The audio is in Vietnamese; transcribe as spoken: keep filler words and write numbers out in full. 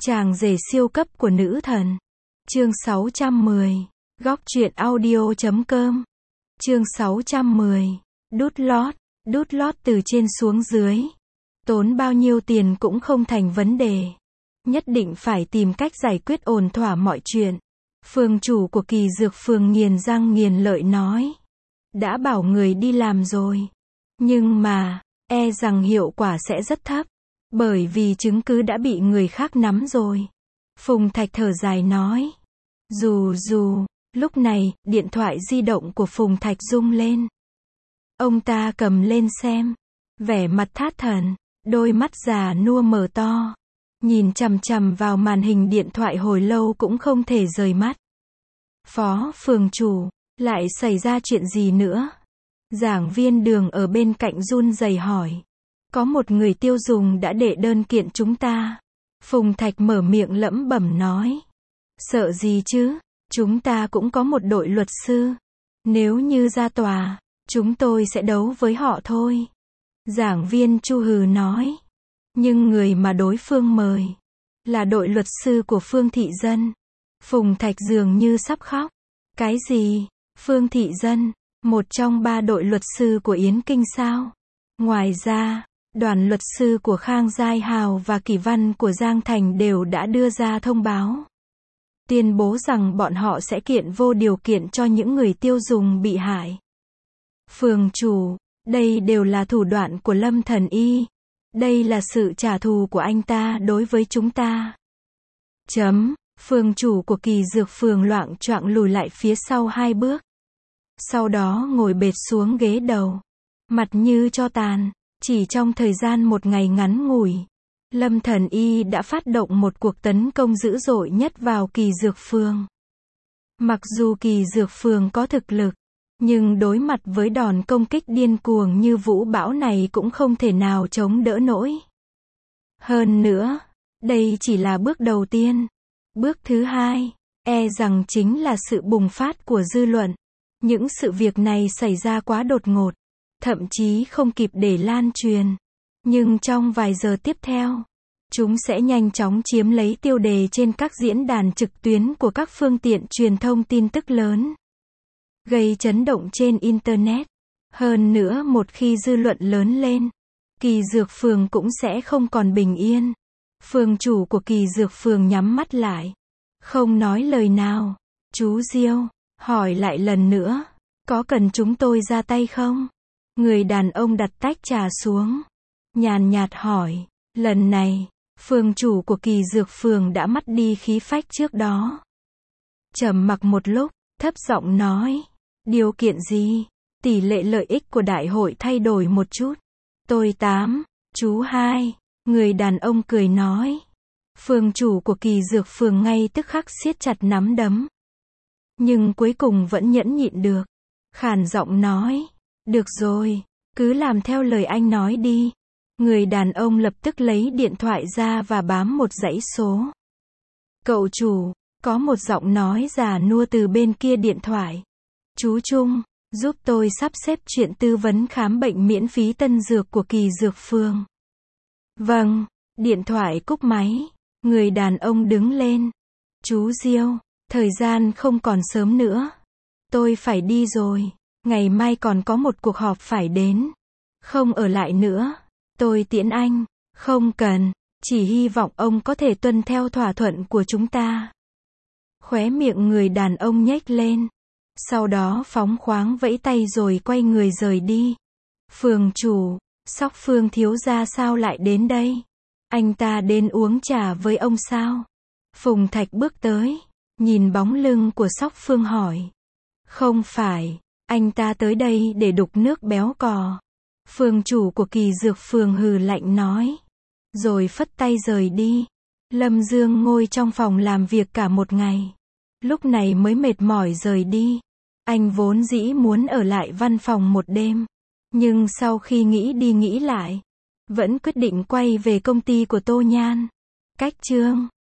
Chàng rể siêu cấp của nữ thần. Chương sáu trăm mười. Góc truyện audio chấm com. Chương sáu trăm mười. Đút lót. Đút lót từ trên xuống dưới. Tốn bao nhiêu tiền cũng không thành vấn đề. Nhất định phải tìm cách giải quyết ổn thỏa mọi chuyện. Phường chủ của Kỳ Dược Phường nghiền răng nghiền lợi nói. Đã bảo người đi làm rồi. Nhưng mà, e rằng hiệu quả sẽ rất thấp. Bởi vì chứng cứ đã bị người khác nắm rồi. Phùng Thạch thở dài nói. Dù dù, lúc này, điện thoại di động của Phùng Thạch rung lên. Ông ta cầm lên xem. Vẻ mặt thát thần, đôi mắt già nua mở to. Nhìn chằm chằm vào màn hình điện thoại hồi lâu cũng không thể rời mắt. Phó phường chủ, lại xảy ra chuyện gì nữa? Giảng viên Đường ở bên cạnh run rẩy hỏi. Có một người tiêu dùng đã đệ đơn kiện chúng ta. Phùng Thạch mở miệng lẩm bẩm nói. Sợ gì chứ, chúng ta cũng có một đội luật sư. Nếu như ra tòa, chúng tôi sẽ đấu với họ thôi. Giảng viên Chu hừ nói. Nhưng người mà đối phương mời là đội luật sư của Phương Thị Dân. Phùng Thạch dường như sắp khóc. Cái gì? Phương Thị Dân, một trong ba đội luật sư của Yến Kinh sao? Ngoài ra, đoàn luật sư của Khang Giai Hào và Kỳ Văn của Giang Thành đều đã đưa ra thông báo. Tuyên bố rằng bọn họ sẽ kiện vô điều kiện cho những người tiêu dùng bị hại. Phường chủ, đây đều là thủ đoạn của Lâm Thần Y. Đây là sự trả thù của anh ta đối với chúng ta. Chấm, phường chủ của Kỳ Dược Phường loạng choạng lùi lại phía sau hai bước. Sau đó ngồi bệt xuống ghế đầu. Mặt như tro tàn. Chỉ trong thời gian một ngày ngắn ngủi, Lâm Thần Y đã phát động một cuộc tấn công dữ dội nhất vào Kỳ Dược Phường. Mặc dù Kỳ Dược Phường có thực lực, nhưng đối mặt với đòn công kích điên cuồng như vũ bão này cũng không thể nào chống đỡ nổi. Hơn nữa, đây chỉ là bước đầu tiên. Bước thứ hai, e rằng chính là sự bùng phát của dư luận. Những sự việc này xảy ra quá đột ngột. Thậm chí không kịp để lan truyền. Nhưng trong vài giờ tiếp theo, chúng sẽ nhanh chóng chiếm lấy tiêu đề trên các diễn đàn trực tuyến của các phương tiện truyền thông tin tức lớn. Gây chấn động trên Internet. Hơn nữa một khi dư luận lớn lên, Kỳ Dược Phường cũng sẽ không còn bình yên. Phường chủ của Kỳ Dược Phường nhắm mắt lại. Không nói lời nào. Chú Diêu, hỏi lại lần nữa. Có cần chúng tôi ra tay không? Người đàn ông đặt tách trà xuống. Nhàn nhạt hỏi. Lần này, phường chủ của Kỳ Dược Phường đã mất đi khí phách trước đó. Trầm mặc một lúc, thấp giọng nói. Điều kiện gì? Tỷ lệ lợi ích của đại hội thay đổi một chút. Tôi tám, chú hai. Người đàn ông cười nói. Phường chủ của Kỳ Dược Phường ngay tức khắc siết chặt nắm đấm. Nhưng cuối cùng vẫn nhẫn nhịn được. Khàn giọng nói. Được rồi, cứ làm theo lời anh nói đi. Người đàn ông lập tức lấy điện thoại ra và bám một dãy số. Cậu chủ, có một giọng nói già nua từ bên kia điện thoại. Chú Trung, giúp tôi sắp xếp chuyện tư vấn khám bệnh miễn phí tân dược của Kỳ Dược Phường. Vâng, điện thoại cúp máy. Người đàn ông đứng lên. Chú Diêu, thời gian không còn sớm nữa. Tôi phải đi rồi. Ngày mai còn có một cuộc họp phải đến. Không ở lại nữa. Tôi tiễn anh. Không cần. Chỉ hy vọng ông có thể tuân theo thỏa thuận của chúng ta. Khóe miệng người đàn ông nhếch lên. Sau đó phóng khoáng vẫy tay rồi quay người rời đi. Phường chủ, Sóc Phương thiếu gia sao lại đến đây? Anh ta đến uống trà với ông sao? Phùng Thạch bước tới. Nhìn bóng lưng của Sóc Phương hỏi. Không phải. Anh ta tới đây để đục nước béo cò. Phường chủ của Kỳ Dược Phường hừ lạnh nói. Rồi phất tay rời đi. Lâm Dương ngồi trong phòng làm việc cả một ngày. Lúc này mới mệt mỏi rời đi. Anh vốn dĩ muốn ở lại văn phòng một đêm. Nhưng sau khi nghĩ đi nghĩ lại, vẫn quyết định quay về công ty của Tô Nhan. Cách chương